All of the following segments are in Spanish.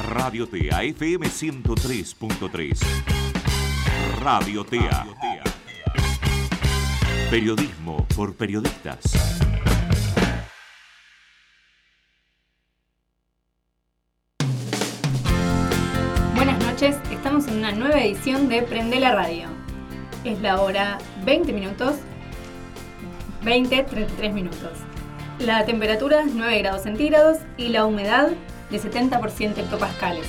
Radio TEA FM 103.3. Radio TEA. Periodismo por periodistas. Buenas noches, estamos en una nueva edición de Prende la Radio. Es la hora 33 minutos. La temperatura es 9 grados centígrados y la humedad de 70% hectopascales.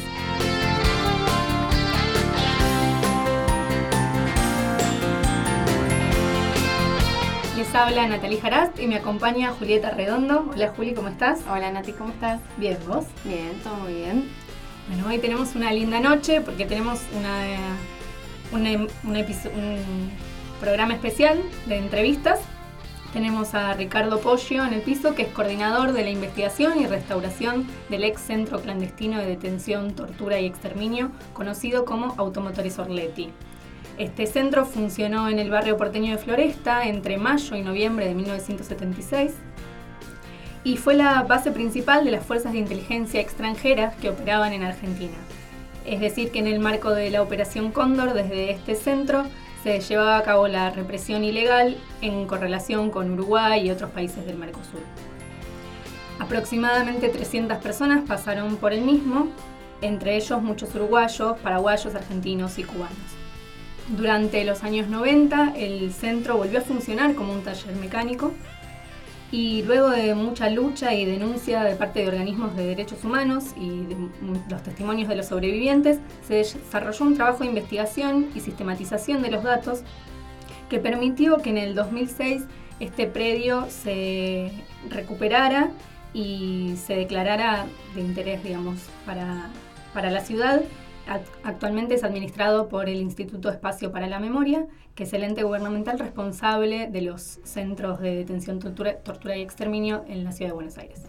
Les habla Natalie Jarast y me acompaña Julieta Redondo. Hola Juli, ¿cómo estás? Hola Nati, ¿cómo estás? Bien, ¿vos? Bien, todo muy bien. Bueno, hoy tenemos una linda noche porque tenemos un programa especial de entrevistas. Tenemos a Ricardo Poggio en el piso, que es coordinador de la investigación y restauración del ex centro clandestino de detención, tortura y exterminio, conocido como Automotores Orleti. Este centro funcionó en el barrio porteño de Floresta entre mayo y noviembre de 1976 y fue la base principal de las fuerzas de inteligencia extranjeras que operaban en Argentina. Es decir, que en el marco de la Operación Cóndor, desde este centro, se llevaba a cabo la represión ilegal en correlación con Uruguay y otros países del Mercosur. Aproximadamente 300 personas pasaron por el mismo, entre ellos muchos uruguayos, paraguayos, argentinos y cubanos. Durante los años 90, el centro volvió a funcionar como un taller mecánico y luego de mucha lucha y denuncia de parte de organismos de derechos humanos y de los testimonios de los sobrevivientes, se desarrolló un trabajo de investigación y sistematización de los datos que permitió que en el 2006 este predio se recuperara y se declarara de interés, para la ciudad. Actualmente es administrado por el Instituto Espacio para la Memoria, que es el ente gubernamental responsable de los centros de detención, tortura y exterminio en la ciudad de Buenos Aires.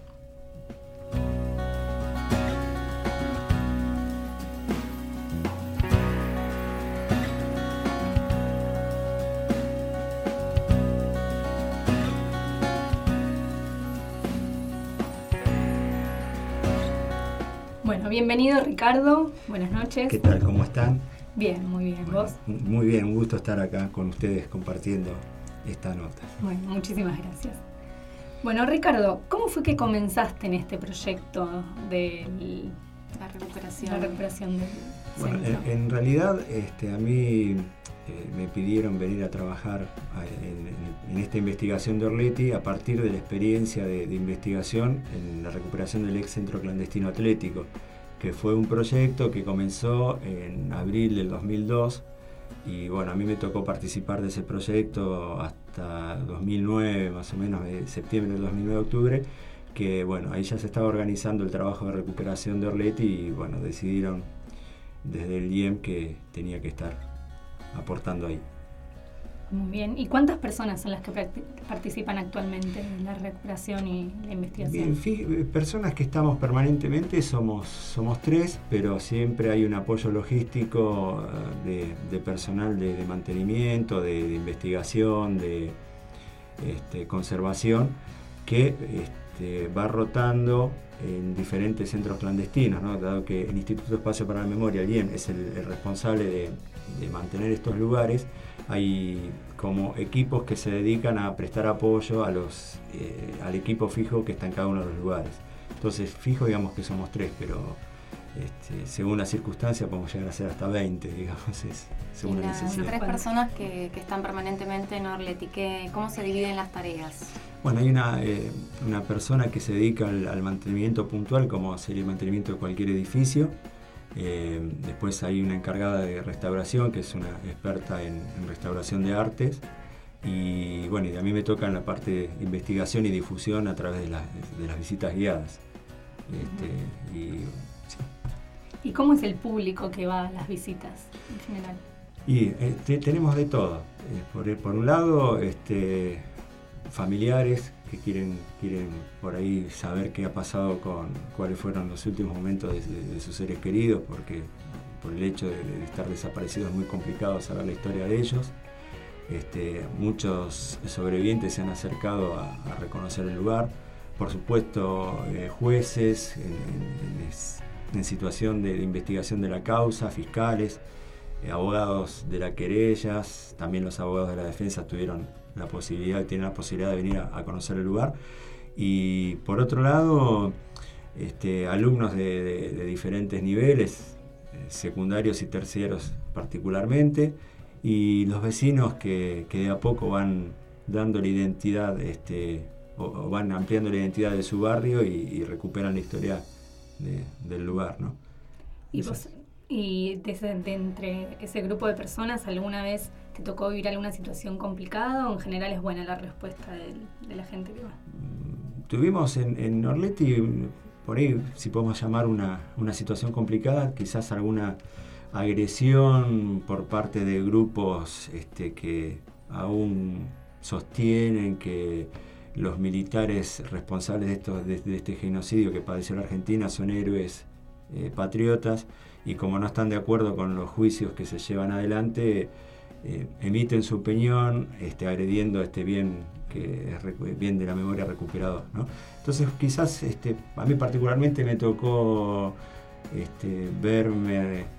Bueno, bienvenido Ricardo, buenas noches. ¿Qué tal? ¿Cómo están? Bien, muy bien. Bueno, ¿Vos? Muy bien, un gusto estar acá con ustedes compartiendo esta nota. Bueno, muchísimas gracias. Bueno, Ricardo, ¿cómo fue que comenzaste en este proyecto de La recuperación del Bueno, centro? en realidad a mí me pidieron venir a trabajar en esta investigación de Orleti a partir de la experiencia de investigación en la recuperación del ex centro clandestino atlético, que fue un proyecto que comenzó en abril del 2002 y bueno, a mí me tocó participar de ese proyecto hasta 2009, más o menos de septiembre del 2009 octubre, que bueno, ahí ya se estaba organizando el trabajo de recuperación de Orleti y bueno, decidieron desde el IEM que tenía que estar aportando ahí. Muy bien. ¿Y cuántas personas son las que participan actualmente en la recuperación y la investigación? Bien, personas que estamos permanentemente somos 3, pero siempre hay un apoyo logístico de personal de mantenimiento, de investigación, de conservación, que va rotando en diferentes centros clandestinos, ¿no? Dado que el Instituto Espacio para la Memoria, el IEM, es el responsable de mantener estos lugares, hay como equipos que se dedican a prestar apoyo al equipo fijo que está en cada uno de los lugares. Entonces, fijo digamos que somos 3, pero según las circunstancias podemos llegar a ser hasta 20, digamos, según la necesidad. 3 personas que están permanentemente en Orleti, ¿cómo se dividen las tareas? Bueno, hay una persona que se dedica al mantenimiento puntual, como sería el mantenimiento de cualquier edificio. Después hay una encargada de restauración, que es una experta en restauración de artes. Y bueno, y a mí me toca en la parte de investigación y difusión a través de las visitas guiadas. Sí. ¿Y cómo es el público que va a las visitas en general? Y tenemos de todo. Por un lado, familiares que quieren por ahí saber qué ha pasado cuáles fueron los últimos momentos de sus seres queridos, porque por el hecho de estar desaparecidos es muy complicado saber la historia de ellos. Muchos sobrevivientes se han acercado a reconocer el lugar. Por supuesto, jueces en situación de investigación de la causa, fiscales, abogados de las querellas, también los abogados de la defensa tienen la posibilidad de venir a conocer el lugar. Y por otro lado, alumnos de diferentes niveles, secundarios y terciarios particularmente, y los vecinos que de a poco van dando la identidad, o van ampliando la identidad de su barrio y recuperan la historia del lugar, ¿no? Y de entre ese grupo de personas, ¿alguna vez te tocó vivir alguna situación complicada o en general es buena la respuesta de la gente que va? Tuvimos en Orleti, por ahí, si podemos llamar una situación complicada, quizás alguna agresión por parte de grupos que aún sostienen que los militares responsables de este genocidio que padeció la Argentina son héroes patriotas, y como no están de acuerdo con los juicios que se llevan adelante, emiten su opinión agrediendo este bien que es bien de la memoria recuperado, ¿no? Entonces quizás a mí particularmente me tocó verme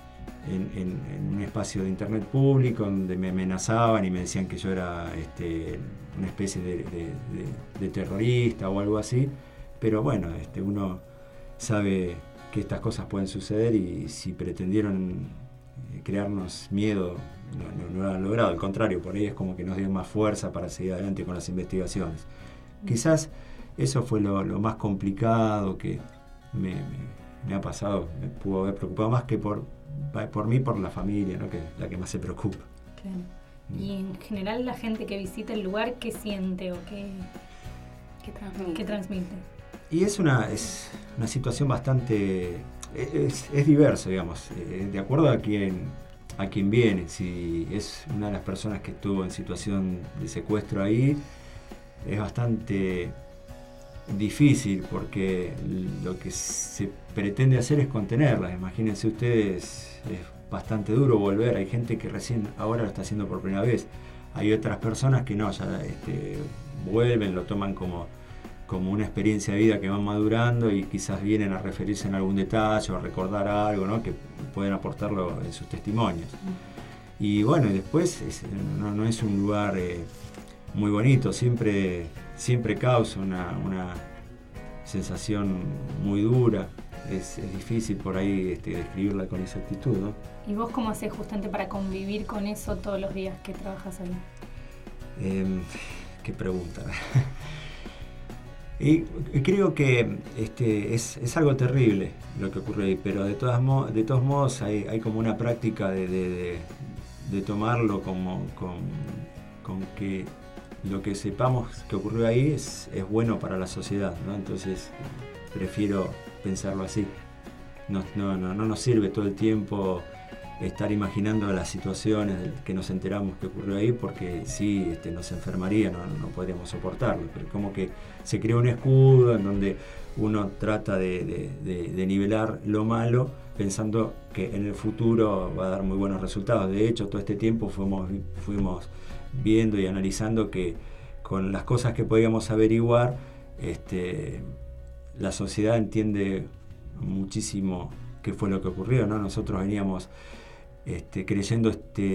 en un espacio de internet público donde me amenazaban y me decían que yo era una especie de terrorista o algo así, pero bueno, uno sabe que estas cosas pueden suceder, y si pretendieron crearnos miedo no lo han logrado, al contrario, por ahí es como que nos dio más fuerza para seguir adelante con las investigaciones. Quizás eso fue lo más complicado que me ha pasado, me pudo haber preocupado más que por mí, por la familia, ¿no? Que es la que más se preocupa. Claro. Y en general la gente que visita el lugar, ¿qué siente o qué transmite? Y es una situación bastante... Es diverso, digamos, de acuerdo a quien viene. Si es una de las personas que estuvo en situación de secuestro ahí, es bastante difícil porque lo que se pretende hacer es contenerlas. Imagínense ustedes, es bastante duro volver. Hay gente que recién ahora lo está haciendo por primera vez. Hay otras personas que no, ya vuelven, lo toman como una experiencia de vida que van madurando y quizás vienen a referirse en algún detalle o a recordar algo, ¿no? Que pueden aportarlo en sus testimonios. Y bueno, y después no es un lugar muy bonito, siempre causa una sensación muy dura. Es difícil por ahí describirla con exactitud, ¿no? ¿Y vos cómo haces justamente para convivir con eso todos los días que trabajas ahí? Qué pregunta. Y creo que es algo terrible lo que ocurre ahí, pero de todos modos hay como una práctica de tomarlo con que lo que sepamos que ocurrió ahí es bueno para la sociedad, ¿no? Entonces prefiero pensarlo así. No nos sirve todo el tiempo estar imaginando las situaciones que nos enteramos que ocurrió ahí, porque sí nos enfermaría, no podríamos soportarlo, pero como que se crea un escudo en donde uno trata de nivelar lo malo pensando que en el futuro va a dar muy buenos resultados. De hecho, todo este tiempo fuimos viendo y analizando que con las cosas que podíamos averiguar, la sociedad entiende muchísimo qué fue lo que ocurrió, ¿no? Nosotros veníamos creyendo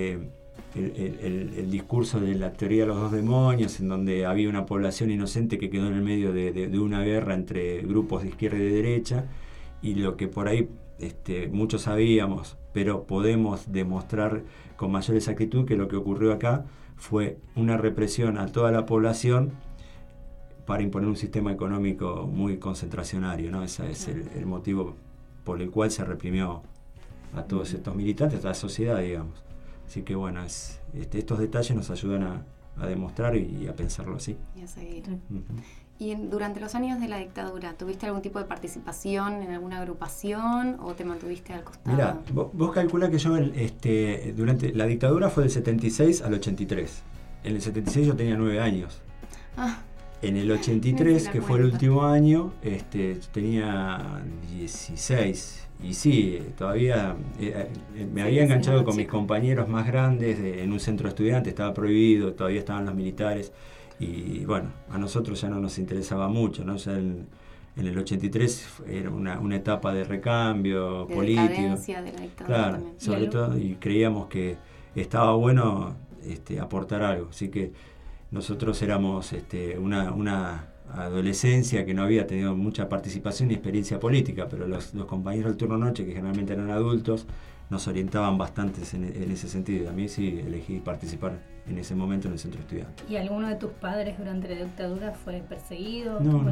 el discurso de la teoría de los dos demonios, en donde había una población inocente que quedó en el medio de una guerra entre grupos de izquierda y de derecha, y lo que por ahí muchos sabíamos, pero podemos demostrar con mayor exactitud que lo que ocurrió acá fue una represión a toda la población para imponer un sistema económico muy concentracionario, ¿no? Ese es el motivo por el cual se reprimió a todos estos militantes, a la sociedad, digamos. Así que bueno, estos detalles nos ayudan a demostrar y a pensarlo así. Y a seguir. Uh-huh. ¿Y durante los años de la dictadura, tuviste algún tipo de participación en alguna agrupación o te mantuviste al costado? Mirá, vos calculás que yo durante la dictadura fue del 76 al 83. En el 76 yo tenía 9 años. En el 83, que fue el último año, tenía 16. Y sí, todavía me había enganchado con mis compañeros más grandes en un centro de estudiantes, estaba prohibido, todavía estaban los militares. Y bueno, a nosotros ya no nos interesaba mucho, ¿no? Ya en el 83 era una etapa de recambio de político. decadencia de la dictadura Claro, también. sobre todo, y creíamos que estaba bueno aportar algo. Así que nosotros éramos una adolescencia que no había tenido mucha participación ni experiencia política, pero los compañeros del turno noche, que generalmente eran adultos, nos orientaban bastante en ese sentido. A mí sí elegí participar en ese momento en el centro estudiante. ¿Y alguno de tus padres durante la dictadura fue perseguido? No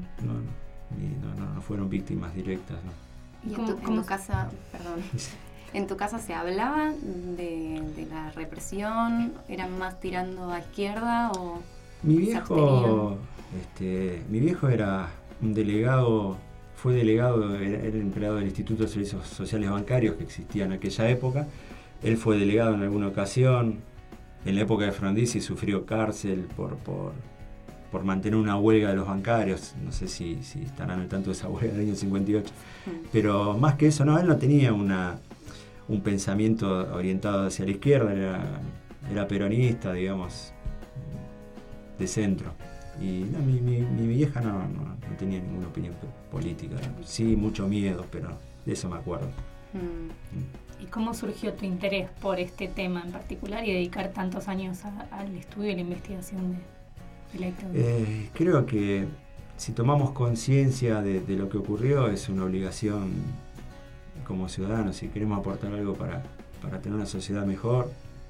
fueron víctimas directas, ¿no? ¿Y en tu casa, perdón, en tu casa se hablaba de la represión? ¿Eran más tirando a izquierda o mi viejo era un delegado, era empleado del Instituto de Servicios Sociales Bancarios que existía en aquella época. Él fue delegado en alguna ocasión. En la época de Frondizi sufrió cárcel por mantener una huelga de los bancarios. No sé si estarán al tanto de esa huelga del año 58. Pero más que eso, no, él no tenía un pensamiento orientado hacia la izquierda, era peronista, digamos, de centro. Y no, mi vieja no tenía ninguna opinión política. Sí, mucho miedo, pero de eso me acuerdo. ¿Y cómo surgió tu interés por este tema en particular y dedicar tantos años al estudio y la investigación de la dictadura? Creo que si tomamos conciencia de lo que ocurrió, es una obligación como ciudadanos. Si queremos aportar algo para tener una sociedad mejor,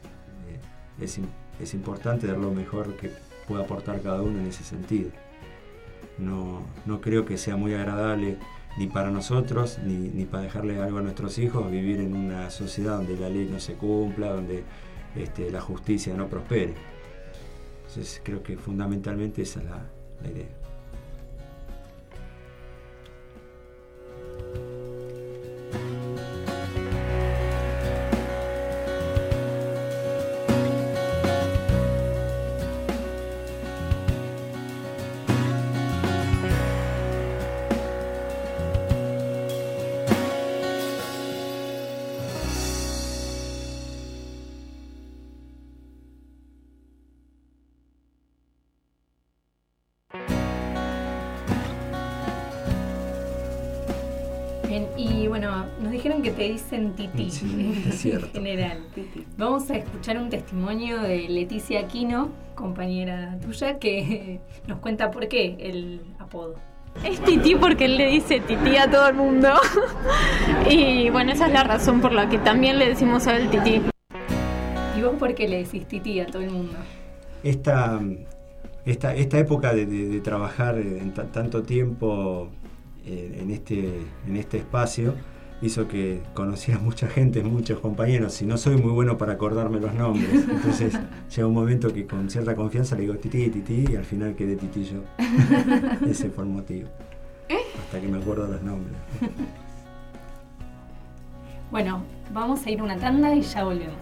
es importante dar lo mejor que pueda aportar cada uno en ese sentido. No creo que sea muy agradable ni para nosotros, ni para dejarle algo a nuestros hijos, vivir en una sociedad donde la ley no se cumpla, donde la justicia no prospere. Entonces creo que fundamentalmente esa es la idea. Y bueno, nos dijeron que te dicen Tití, sí, es cierto. En general. Vamos a escuchar un testimonio de Leticia Aquino, compañera tuya, que nos cuenta por qué el apodo. Es Tití porque él le dice Tití a todo el mundo. Y bueno, esa es la razón por la que también le decimos a él Tití. ¿Y vos por qué le decís Tití a todo el mundo? Esta época de trabajar en tanto tiempo en este espacio hizo que conociera mucha gente, muchos compañeros, y no soy muy bueno para acordarme los nombres. Entonces llega un momento que con cierta confianza le digo Tití, y al final quedé Tití yo. Ese fue el motivo. Hasta que me acuerdo los nombres. Bueno, vamos a ir a una tanda y ya volvemos.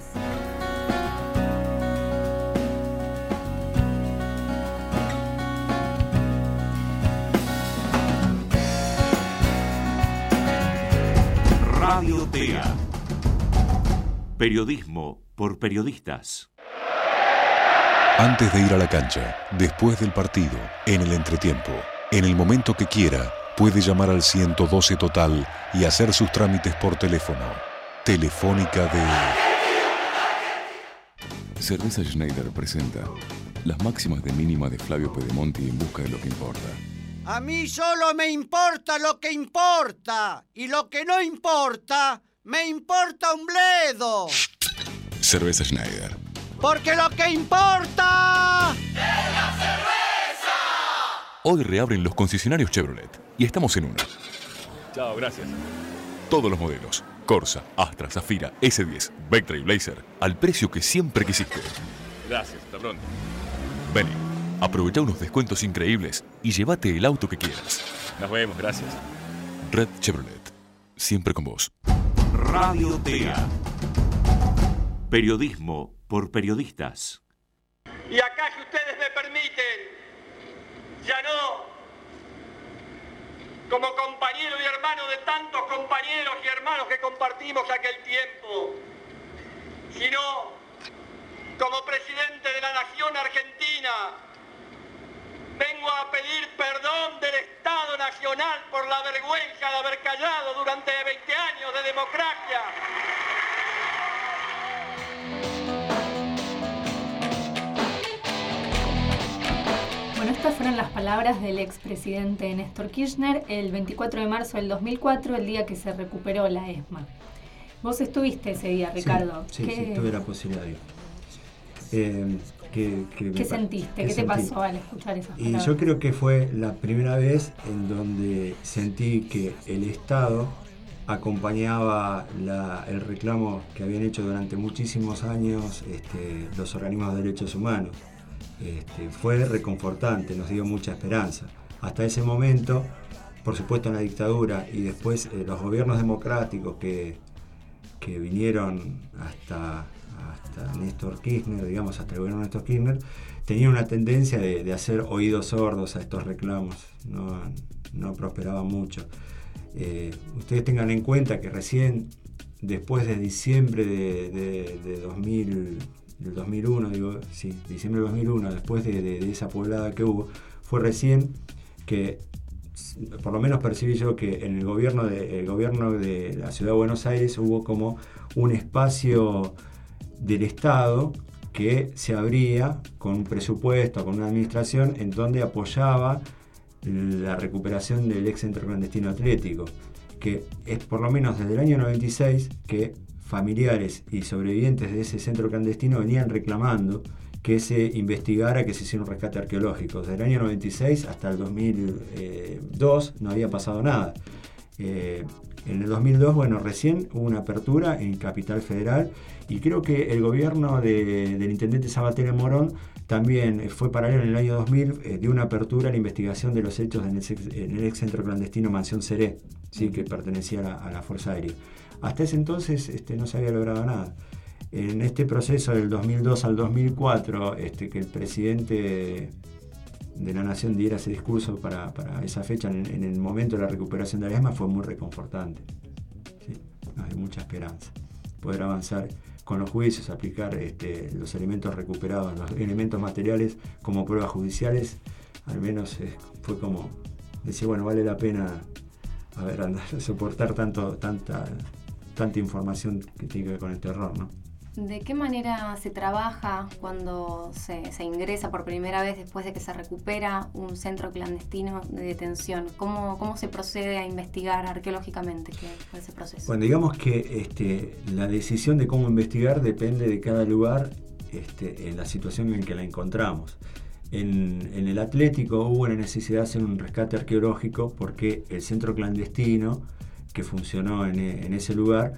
Radio TEA. Periodismo por periodistas. Antes de ir a la cancha, después del partido, en el entretiempo, en el momento que quiera, puede llamar al 112 Total y hacer sus trámites por teléfono. Telefónica de... Cerveza Schneider presenta las máximas de mínima de Flavio Pedemonti en busca de lo que importa. A mí solo me importa lo que importa, y lo que no importa, me importa un bledo. Cerveza Schneider. Porque lo que importa es la cerveza. Hoy reabren los concesionarios Chevrolet y estamos en una. Chao, gracias. Todos los modelos, Corsa, Astra, Zafira, S10, Vectra y Blazer, al precio que siempre quisiste. Gracias, hasta pronto. Vení. Aprovecha unos descuentos increíbles y llévate el auto que quieras. Nos vemos, gracias. Red Chevrolet, siempre con vos. Radio TEA. Periodismo por periodistas. Y acá, si ustedes me permiten, ya no como compañero y hermano de tantos compañeros y hermanos que compartimos aquel tiempo, sino como presidente de la nación argentina, vengo a pedir perdón del Estado Nacional por la vergüenza de haber callado durante 20 años de democracia. Bueno, estas fueron las palabras del expresidente Néstor Kirchner el 24 de marzo del 2004, el día que se recuperó la ESMA. Vos estuviste ese día, Ricardo. Sí, tuve la posibilidad de ir. ¿Qué sentiste? ¿Qué te pasó al escuchar esas palabras? Y yo creo que fue la primera vez en donde sentí que el Estado acompañaba el reclamo que habían hecho durante muchísimos años los organismos de derechos humanos. Fue reconfortante, nos dio mucha esperanza. Hasta ese momento, por supuesto en la dictadura y después los gobiernos democráticos que vinieron hasta Néstor Kirchner, digamos, hasta el gobierno de Néstor Kirchner, tenían una tendencia de hacer oídos sordos a estos reclamos, no prosperaban mucho. Ustedes tengan en cuenta que recién, después de diciembre de 2001, diciembre de 2001, después de esa poblada que hubo, fue recién que, por lo menos percibí yo, que en el gobierno de la Ciudad de Buenos Aires hubo como un espacio del Estado que se abría con un presupuesto, con una administración en donde apoyaba la recuperación del ex centro clandestino atlético, que es por lo menos desde el año 96 que familiares y sobrevivientes de ese centro clandestino venían reclamando que se investigara, que se hiciera un rescate arqueológico. Desde el año 96 hasta el 2002 no había pasado nada. En el 2002, recién hubo una apertura en Capital Federal y creo que el gobierno del intendente Sabatella Morón también fue paralelo en el año 2000, dio una apertura a la investigación de los hechos en el ex centro clandestino Mansión Seré, ¿sí? Que pertenecía a la Fuerza Aérea. Hasta ese entonces no se había logrado nada. En este proceso del 2002 al 2004, que el presidente de la Nación diera ese discurso para esa fecha, en el momento de la recuperación de la ESMA, fue muy reconfortante. ¿Sí? Hay mucha esperanza. Poder avanzar con los juicios, aplicar los elementos recuperados, los elementos materiales como pruebas judiciales, al menos fue como decir, vale la pena soportar tanta información que tiene que ver con el terror, ¿no? ¿De qué manera se trabaja cuando se ingresa por primera vez después de que se recupera un centro clandestino de detención? ¿Cómo se procede a investigar arqueológicamente ese proceso? Bueno, digamos que la decisión de cómo investigar depende de cada lugar en la situación en que la encontramos. En el Atlético hubo una necesidad de hacer un rescate arqueológico porque el centro clandestino que funcionó en ese lugar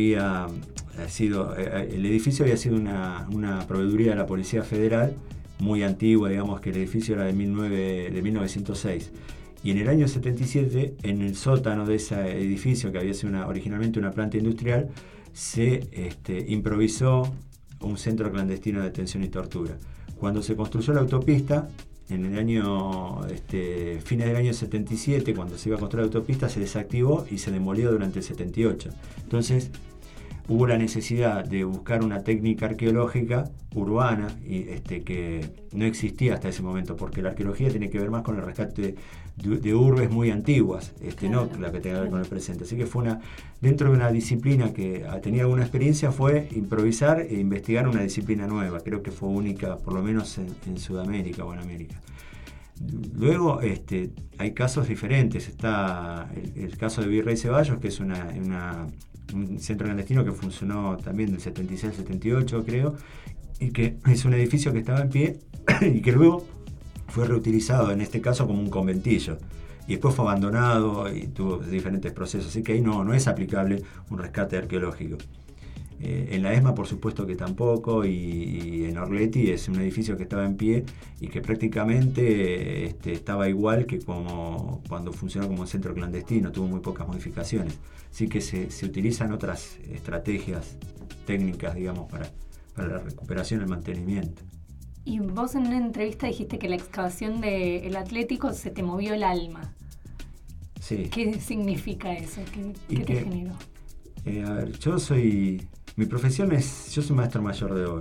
el edificio había sido una proveeduría de la Policía Federal muy antigua, digamos que el edificio era de 1906. Y en el año 77, en el sótano de ese edificio, que había sido originalmente una planta industrial, se improvisó un centro clandestino de detención y tortura. Cuando se construyó la autopista, en el año fines del año 77, cuando se iba a construir la autopista, se desactivó y se demolió durante el 78. Entonces hubo la necesidad de buscar una técnica arqueológica urbana y que no existía hasta ese momento, porque la arqueología tiene que ver más con el rescate de urbes muy antiguas, no la que tenga que ver con el presente. Así que fue dentro de una disciplina que tenía alguna experiencia, fue improvisar e investigar una disciplina nueva. Creo que fue única, por lo menos en Sudamérica o en América. Luego hay casos diferentes. Está el caso de Virrey Ceballos, que es un centro clandestino que funcionó también del 76 al 78, creo, y que es un edificio que estaba en pie y que luego fue reutilizado, en este caso, como un conventillo. Y después fue abandonado y tuvo diferentes procesos. Así que ahí no es aplicable un rescate arqueológico. En la ESMA, por supuesto que tampoco, y en Orleti es un edificio que estaba en pie y que prácticamente estaba igual que como cuando funcionó como centro clandestino, tuvo muy pocas modificaciones. Así que se utilizan otras estrategias técnicas, digamos, para la recuperación y el mantenimiento. Y vos en una entrevista dijiste que la excavación del Atlético se te movió el alma. Sí. ¿Qué significa eso? ¿Qué te generó? Mi profesión yo soy maestro mayor de obra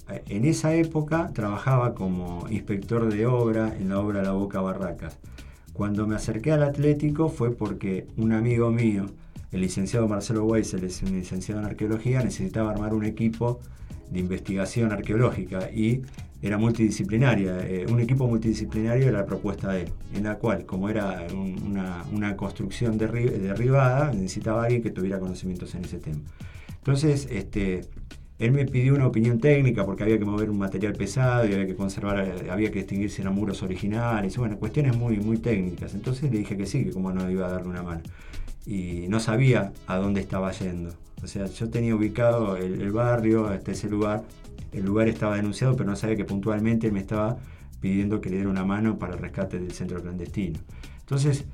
en esa época trabajaba como inspector de obra en la obra La Boca Barracas. Cuando me acerqué al Atlético fue porque un amigo mío, el licenciado Marcelo Weissel, es un licenciado en arqueología, necesitaba armar un equipo de investigación arqueológica y era multidisciplinaria. Un equipo multidisciplinario era la propuesta de él, en la cual, como era una construcción derribada, necesitaba alguien que tuviera conocimientos en ese tema. Entonces, él me pidió una opinión técnica porque había que mover un material pesado y había que conservar, había que distinguir si eran muros originales, bueno, cuestiones muy, muy técnicas. Entonces le dije que sí, que cómo no iba a darle una mano. Y no sabía a dónde estaba yendo. O sea, yo tenía ubicado el barrio, ese lugar. El lugar estaba denunciado, pero no sabía que puntualmente él me estaba pidiendo que le diera una mano para el rescate del centro clandestino. Entonces,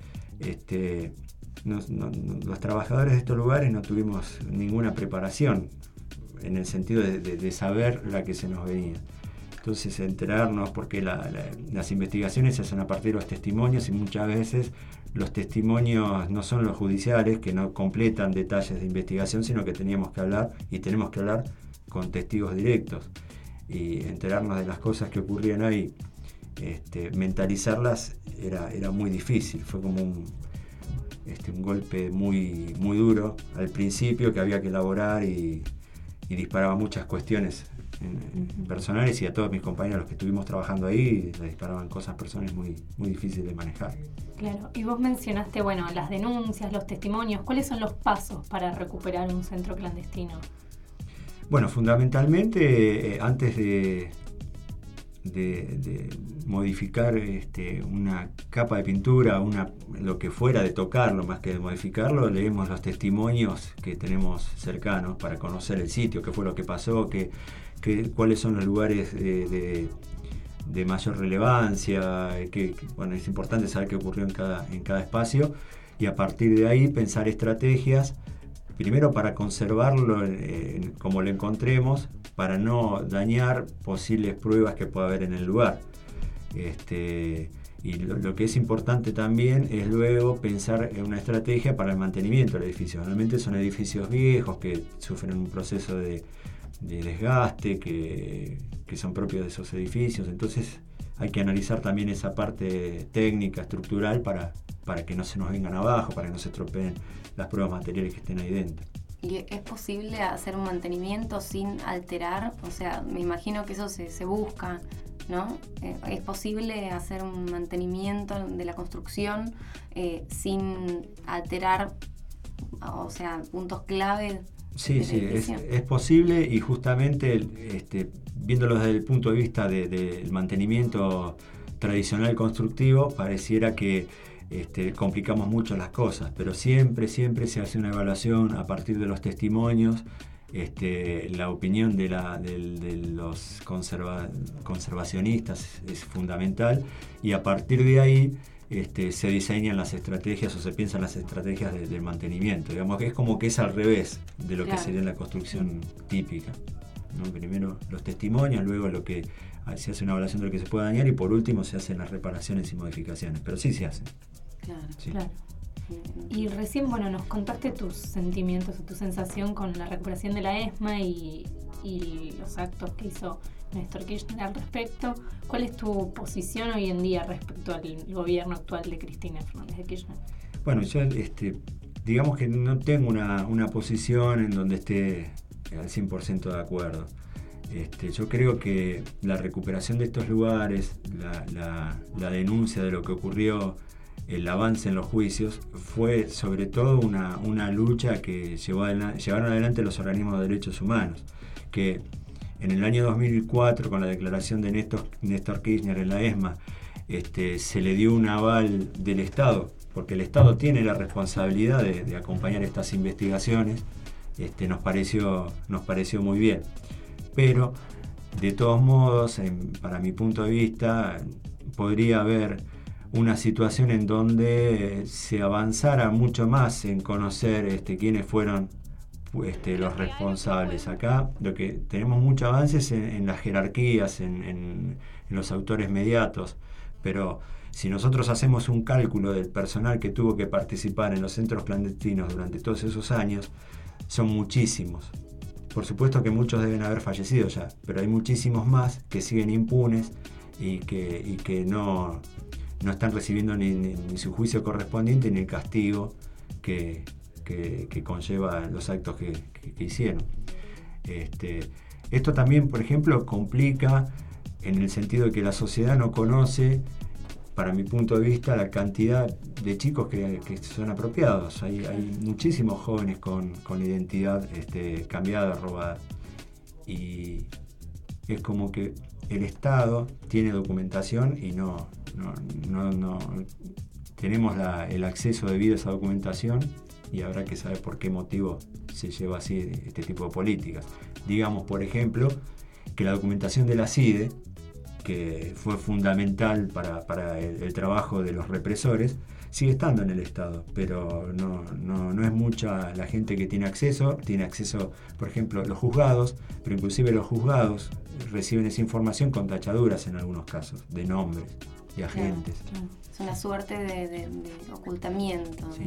los trabajadores de estos lugares no tuvimos ninguna preparación en el sentido de saber la que se nos venía. Entonces, enterarnos, porque las investigaciones se hacen a partir de los testimonios y muchas veces los testimonios no son los judiciales, que no completan detalles de investigación, sino que teníamos que hablar y tenemos que hablar con testigos directos y enterarnos de las cosas que ocurrían ahí. Mentalizarlas era muy difícil, fue como un golpe muy, muy duro al principio, que había que elaborar y disparaba muchas cuestiones personales, y a todos mis compañeros que estuvimos trabajando ahí les disparaban cosas personales muy, muy difíciles de manejar. Claro, y vos mencionaste, las denuncias, los testimonios. ¿Cuáles son los pasos para recuperar un centro clandestino? Bueno, fundamentalmente, antes de modificar una capa de pintura, lo que fuera, de tocarlo más que de modificarlo, leemos los testimonios que tenemos cercanos para conocer el sitio, qué fue lo que pasó, cuáles son los lugares de mayor relevancia, es importante saber qué ocurrió en cada espacio, y a partir de ahí pensar estrategias, primero para conservarlo como lo encontremos, para no dañar posibles pruebas que pueda haber en el lugar. Y lo que es importante también es luego pensar en una estrategia para el mantenimiento del edificio. Normalmente son edificios viejos que sufren un proceso de desgaste que son propios de esos edificios. Entonces hay que analizar también esa parte técnica, estructural, para que no se nos vengan abajo, para que no se estropeen las pruebas materiales que estén ahí dentro. ¿Y es posible hacer un mantenimiento sin alterar? O sea, me imagino que eso se busca, ¿no? ¿Es posible hacer un mantenimiento de la construcción sin alterar, o sea, puntos clave? Sí, es posible, y justamente viéndolo desde el punto de vista del mantenimiento tradicional constructivo, pareciera que complicamos mucho las cosas, pero siempre se hace una evaluación a partir de los testimonios, la opinión de los conservacionistas es fundamental, y a partir de ahí se diseñan las estrategias o se piensan las estrategias del mantenimiento. Digamos que es como que es al revés de lo que sería la construcción típica, ¿no? Primero los testimonios, luego se hace una evaluación de lo que se puede dañar, y por último se hacen las reparaciones y modificaciones, pero sí se hacen. Claro. Y recién, nos contaste tus sentimientos o tu sensación con la recuperación de la ESMA y los actos que hizo Néstor Kirchner al respecto. ¿Cuál es tu posición hoy en día respecto al gobierno actual de Cristina Fernández de Kirchner? Bueno, yo digamos que no tengo una posición en donde esté al 100% de acuerdo. Yo creo que la recuperación de estos lugares, la denuncia de lo que ocurrió, el avance en los juicios, fue sobre todo una lucha que llevaron adelante los organismos de derechos humanos, que en el año 2004, con la declaración de Néstor Kirchner en la ESMA, se le dio un aval del Estado, porque el Estado tiene la responsabilidad de acompañar estas investigaciones. Nos pareció muy bien. Pero, de todos modos, para mi punto de vista, podría haber una situación en donde se avanzara mucho más en conocer quiénes fueron los responsables. Acá lo que tenemos muchos avances en las jerarquías, en los autores mediatos, pero si nosotros hacemos un cálculo del personal que tuvo que participar en los centros clandestinos durante todos esos años, son muchísimos. por supuesto que muchos deben haber fallecido ya, pero hay muchísimos más que siguen impunes y que no están recibiendo ni su juicio correspondiente ni el castigo que conlleva los actos que hicieron. Esto también, por ejemplo, complica en el sentido de que la sociedad no conoce, para mi punto de vista, la cantidad de chicos que son apropiados. Hay muchísimos jóvenes con identidad cambiada, robada. Y es como que el Estado tiene documentación y no tenemos el acceso debido a esa documentación, y habrá que saber por qué motivo se lleva así este tipo de políticas. Digamos, por ejemplo, que la documentación de la CIDE, que fue fundamental para el trabajo de los represores, sigue estando en el Estado, pero no es mucha la gente que tiene acceso, por ejemplo, los juzgados, pero inclusive los juzgados reciben esa información con tachaduras en algunos casos, de nombres, de agentes. Claro. Es una suerte de ocultamiento. Sí.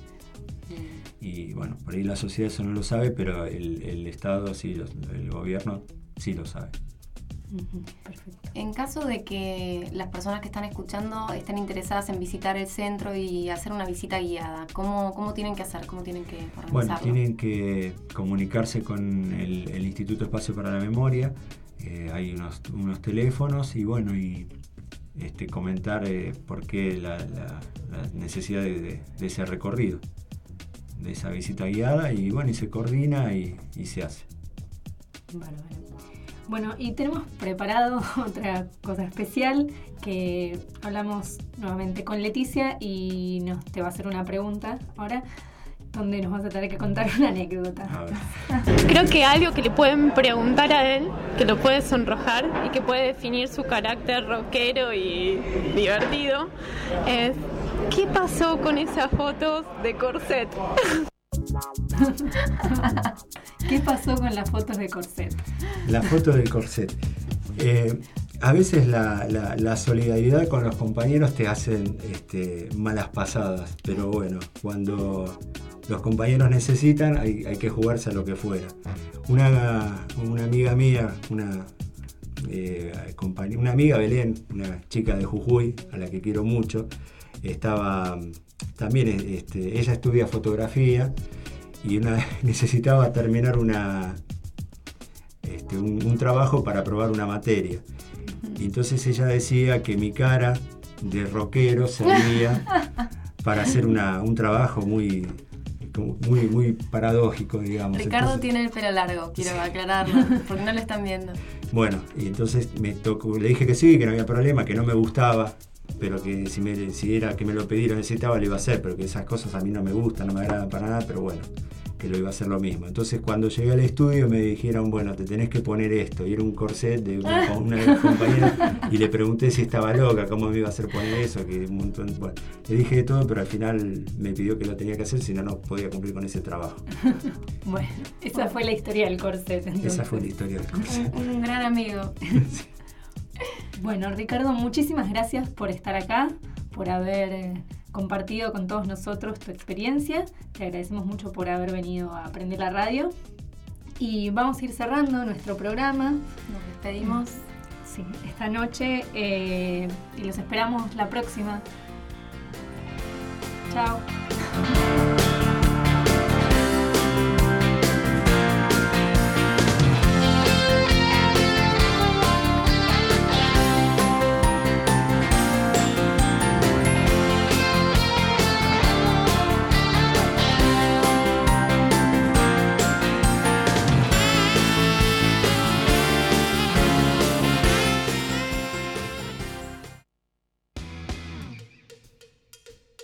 Y bueno, por ahí la sociedad eso no lo sabe, pero el Estado sí, el gobierno sí lo sabe. Perfecto. En caso de que las personas que están escuchando estén interesadas en visitar el centro y hacer una visita guiada, ¿cómo tienen que hacer? ¿Cómo tienen que organizarlo? Bueno, tienen que comunicarse con el Instituto Espacio para la Memoria. Hay unos teléfonos y bueno, y comentar por qué la necesidad de ese recorrido, de esa visita guiada, y bueno, y se coordina y se hace. Bárbaro. Bueno, y tenemos preparado otra cosa especial, que hablamos nuevamente con Leticia y te va a hacer una pregunta ahora, donde nos vas a tener que contar una anécdota. A ver. Creo que algo que le pueden preguntar a él, que lo puede sonrojar y que puede definir su carácter rockero y divertido, es ¿qué pasó con esas fotos de corset? ¿Qué pasó con las fotos de corset? Las fotos del corset. A veces la solidaridad con los compañeros te hacen malas pasadas, pero bueno, cuando los compañeros necesitan hay que jugarse a lo que fuera. Una amiga mía, una amiga, Belén, una chica de Jujuy, a la que quiero mucho, estaba también, ella estudia fotografía y necesitaba terminar un trabajo para probar una materia. Y entonces ella decía que mi cara de rockero servía para hacer un trabajo muy paradójico, digamos. Ricardo entonces, tiene el pelo largo, quiero aclararlo, porque no lo están viendo. Bueno, y entonces le dije que sí, que no había problema, que no me gustaba, pero que si era que me lo pedí, lo necesitaba, lo iba a hacer, pero que esas cosas a mí no me gustan, no me agradan para nada, pero bueno, que lo iba a hacer lo mismo. Entonces cuando llegué al estudio me dijeron, bueno, te tenés que poner esto, y era un corset de una de las compañeras, y le pregunté si estaba loca, cómo me iba a hacer poner eso, que un montón, bueno, le dije de todo, pero al final me pidió que lo tenía que hacer, si no podía cumplir con ese trabajo. Bueno, esa fue la historia del corset, entonces. Esa fue la historia del corset. Un gran amigo. Sí. Bueno, Ricardo, muchísimas gracias por estar acá, por haber compartido con todos nosotros tu experiencia. Te agradecemos mucho por haber venido a Aprender la Radio. Y vamos a ir cerrando nuestro programa. Nos despedimos. Sí, esta noche y los esperamos la próxima. Chao.